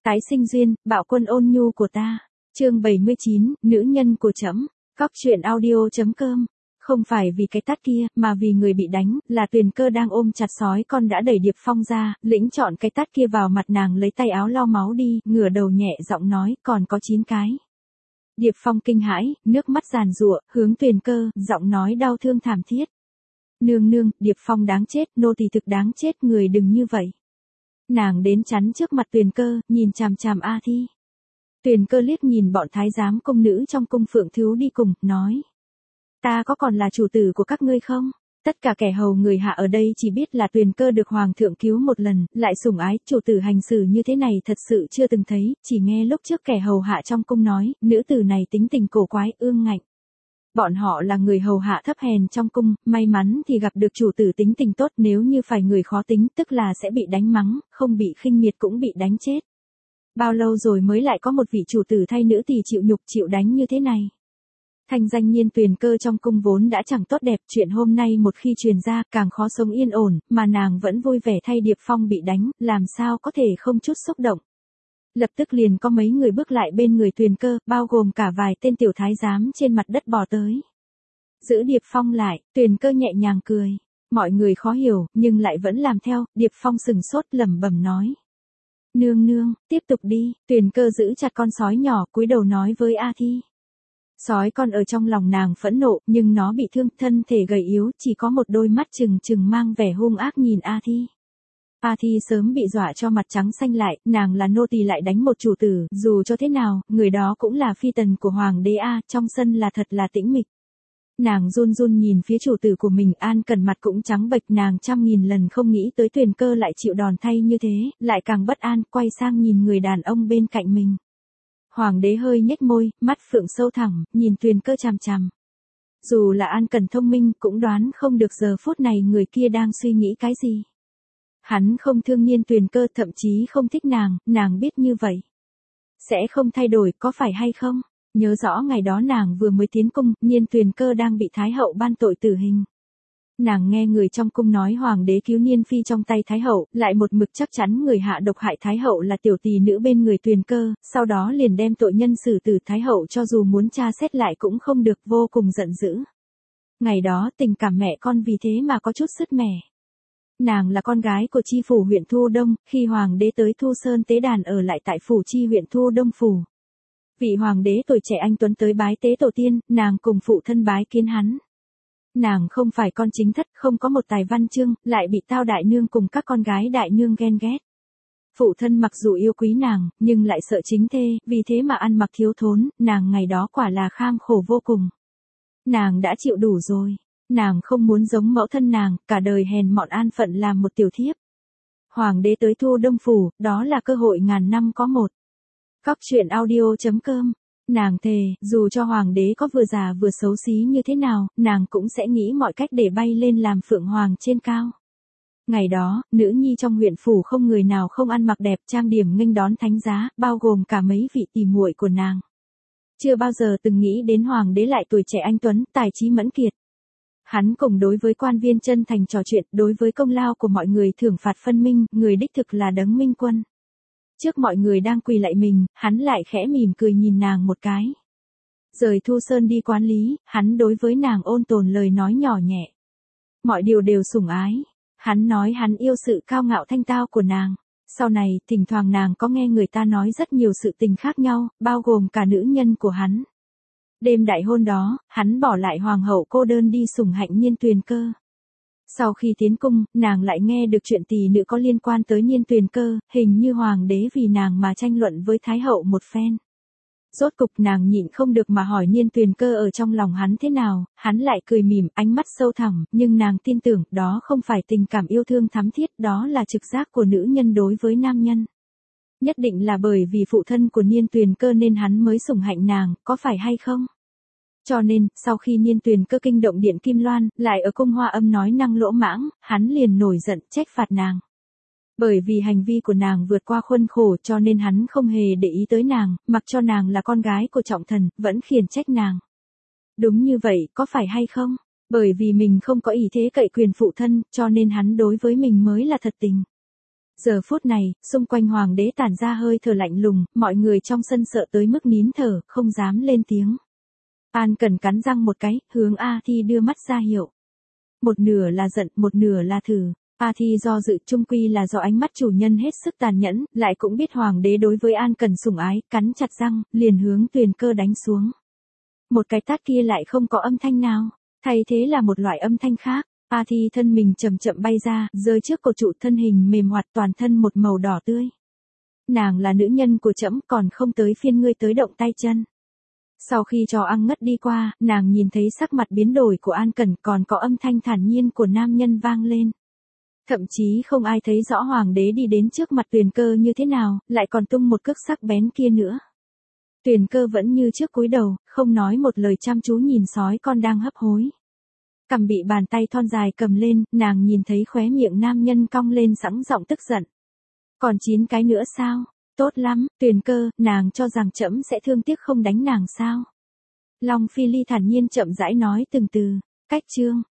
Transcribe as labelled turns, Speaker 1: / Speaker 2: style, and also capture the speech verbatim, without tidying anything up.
Speaker 1: Tái sinh duyên, bạo quân ôn nhu của ta. Chương bảy mươi chín, nữ nhân của trẫm. Cóc truyện audio chấm com. Không phải vì cái tát kia, mà vì người bị đánh, là Tuyền Cơ đang ôm chặt sói con đã đẩy Điệp Phong ra, lĩnh chọn cái tát kia vào mặt nàng, lấy tay áo lau máu đi, ngửa đầu nhẹ giọng nói, còn có chín cái. Điệp Phong kinh hãi, nước mắt giàn giụa, hướng Tuyền Cơ, giọng nói đau thương thảm thiết. Nương nương, Điệp Phong đáng chết, nô tỳ thực đáng chết, người đừng như vậy. Nàng đến chắn trước mặt Tuyền Cơ, nhìn chằm chằm A Thi. Tuyền Cơ liếc nhìn bọn thái giám công nữ trong cung Phượng Thiếu đi cùng, nói. Ta có còn là chủ tử của các ngươi không? Tất cả kẻ hầu người hạ ở đây chỉ biết là Tuyền Cơ được hoàng thượng cứu một lần, lại sủng ái, chủ tử hành xử như thế này thật sự chưa từng thấy, chỉ nghe lúc trước kẻ hầu hạ trong cung nói, nữ tử này tính tình cổ quái, ương ngạnh. Bọn họ là người hầu hạ thấp hèn trong cung, may mắn thì gặp được chủ tử tính tình tốt, nếu như phải người khó tính tức là sẽ bị đánh mắng, không bị khinh miệt cũng bị đánh chết. Bao lâu rồi mới lại có một vị chủ tử thay nữ tỳ chịu nhục chịu đánh như thế này. Thanh danh Nhiên Tuyền Cơ trong cung vốn đã chẳng tốt đẹp, chuyện hôm nay một khi truyền ra càng khó sống yên ổn, mà nàng vẫn vui vẻ thay Điệp Phong bị đánh, làm sao có thể không chút xúc động. Lập tức liền có mấy người bước lại bên người Tuyền Cơ, bao gồm cả vài tên tiểu thái giám trên mặt đất bò tới. Giữ Điệp Phong lại, Tuyền Cơ nhẹ nhàng cười. Mọi người khó hiểu, nhưng lại vẫn làm theo, Điệp Phong sừng sốt lẩm bẩm nói. Nương nương, tiếp tục đi, Tuyền Cơ giữ chặt con sói nhỏ, cúi đầu nói với A Thi. Sói con ở trong lòng nàng phẫn nộ, nhưng nó bị thương, thân thể gầy yếu, chỉ có một đôi mắt trừng trừng mang vẻ hung ác nhìn A Thi. A Thi sớm bị dọa cho mặt trắng xanh lại, nàng là nô tỳ lại đánh một chủ tử, dù cho thế nào, người đó cũng là phi tần của hoàng đế A, trong sân là thật là tĩnh mịch. Nàng run run nhìn phía chủ tử của mình, An Cần mặt cũng trắng bệch, nàng trăm nghìn lần không nghĩ tới Tuyền Cơ lại chịu đòn thay như thế, lại càng bất an, quay sang nhìn người đàn ông bên cạnh mình. Hoàng đế hơi nhếch môi, mắt phượng sâu thẳm, nhìn Tuyền Cơ chằm chằm. Dù là An Cần thông minh, cũng đoán không được giờ phút này người kia đang suy nghĩ cái gì. Hắn không thương Nhiên Tuyền Cơ, thậm chí không thích nàng, nàng biết như vậy. Sẽ không thay đổi, có phải hay không? Nhớ rõ ngày đó nàng vừa mới tiến cung, Nhiên Tuyền Cơ đang bị Thái hậu ban tội tử hình. Nàng nghe người trong cung nói hoàng đế cứu Nhiên Phi trong tay Thái hậu, lại một mực chắc chắn người hạ độc hại Thái hậu là tiểu tỳ nữ bên người Tuyền Cơ, sau đó liền đem tội nhân xử tử. Thái hậu cho dù muốn tra xét lại cũng không được, vô cùng giận dữ. Ngày đó tình cảm mẹ con vì thế mà có chút sứt mẻ. Nàng là con gái của chi phủ huyện Thu Đông, khi hoàng đế tới Thu Sơn tế đàn ở lại tại phủ chi huyện Thu Đông phủ. Vị hoàng đế tuổi trẻ anh tuấn tới bái tế tổ tiên, nàng cùng phụ thân bái kiến hắn. Nàng không phải con chính thất, không có một tài văn chương, lại bị Tao đại nương cùng các con gái đại nương ghen ghét. Phụ thân mặc dù yêu quý nàng, nhưng lại sợ chính thê, vì thế mà ăn mặc thiếu thốn, nàng ngày đó quả là kham khổ vô cùng. Nàng đã chịu đủ rồi. Nàng không muốn giống mẫu thân nàng, cả đời hèn mọn an phận làm một tiểu thiếp. Hoàng đế tới Thu Đông phủ, đó là cơ hội ngàn năm có một. Cóc truyện audio chấm com. Nàng thề, dù cho hoàng đế có vừa già vừa xấu xí như thế nào, nàng cũng sẽ nghĩ mọi cách để bay lên làm phượng hoàng trên cao. Ngày đó, nữ nhi trong huyện phủ không người nào không ăn mặc đẹp, trang điểm nghênh đón thánh giá, bao gồm cả mấy vị tỳ muội của nàng. Chưa bao giờ từng nghĩ đến hoàng đế lại tuổi trẻ anh tuấn, tài trí mẫn kiệt. Hắn cùng đối với quan viên chân thành trò chuyện, đối với công lao của mọi người thưởng phạt phân minh, người đích thực là Đấng Minh Quân. Trước mọi người đang quỳ lạy mình, hắn lại khẽ mỉm cười nhìn nàng một cái. Rời Thu Sơn đi quán lý, hắn đối với nàng ôn tồn lời nói nhỏ nhẹ. Mọi điều đều sủng ái. Hắn nói hắn yêu sự cao ngạo thanh tao của nàng. Sau này, thỉnh thoảng nàng có nghe người ta nói rất nhiều sự tình khác nhau, bao gồm cả nữ nhân của hắn. Đêm đại hôn đó, hắn bỏ lại hoàng hậu cô đơn đi sủng hạnh Nhiên Tuyền Cơ. Sau khi tiến cung, nàng lại nghe được chuyện tỳ nữ có liên quan tới Nhiên Tuyền Cơ, hình như hoàng đế vì nàng mà tranh luận với Thái hậu một phen. Rốt cục nàng nhịn không được mà hỏi Nhiên Tuyền Cơ ở trong lòng hắn thế nào, hắn lại cười mỉm, ánh mắt sâu thẳm, nhưng nàng tin tưởng đó không phải tình cảm yêu thương thắm thiết, đó là trực giác của nữ nhân đối với nam nhân. Nhất định là bởi vì phụ thân của Nhiên Tuyền Cơ nên hắn mới sủng hạnh nàng, có phải hay không? Cho nên, sau khi Nhiên Tuyền Cơ kinh động Điện Kim Loan, lại ở cung Hoa Âm nói năng lỗ mãng, hắn liền nổi giận trách phạt nàng. Bởi vì hành vi của nàng vượt qua khuôn khổ cho nên hắn không hề để ý tới nàng, mặc cho nàng là con gái của trọng thần, vẫn khiển trách nàng. Đúng như vậy, có phải hay không? Bởi vì mình không có ý thế cậy quyền phụ thân, cho nên hắn đối với mình mới là thật tình. Giờ phút này, xung quanh hoàng đế tản ra hơi thở lạnh lùng, mọi người trong sân sợ tới mức nín thở, không dám lên tiếng. An Cẩn cắn răng một cái, hướng A Thi đưa mắt ra hiệu. Một nửa là giận, một nửa là thử. A Thi do dự, chung quy là do ánh mắt chủ nhân hết sức tàn nhẫn, lại cũng biết hoàng đế đối với An Cẩn sủng ái, cắn chặt răng, liền hướng Tuyền Cơ đánh xuống. Một cái tát kia lại không có âm thanh nào, thay thế là một loại âm thanh khác. A Thi thân mình chậm chậm bay ra, rơi trước cổ trụ, thân hình mềm hoạt, toàn thân một màu đỏ tươi. Nàng là nữ nhân của trẫm, còn không tới phiên ngươi tới động tay chân. Sau khi trò ăn ngất đi qua, nàng nhìn thấy sắc mặt biến đổi của An Cẩn, còn có âm thanh thản nhiên của nam nhân vang lên. Thậm chí không ai thấy rõ hoàng đế đi đến trước mặt Tuyền Cơ như thế nào, lại còn tung một cước sắc bén kia nữa. Tuyền Cơ vẫn như trước cúi đầu, không nói một lời, chăm chú nhìn sói con đang hấp hối. Cằm bị bàn tay thon dài cầm lên, nàng nhìn thấy khóe miệng nam nhân cong lên, sẵn giọng tức giận. Còn chín cái nữa sao? Tốt lắm, Tuyền Cơ, nàng cho rằng trẫm sẽ thương tiếc không đánh nàng sao? Long Phi Ly thản nhiên chậm rãi nói từng từ. Cách chương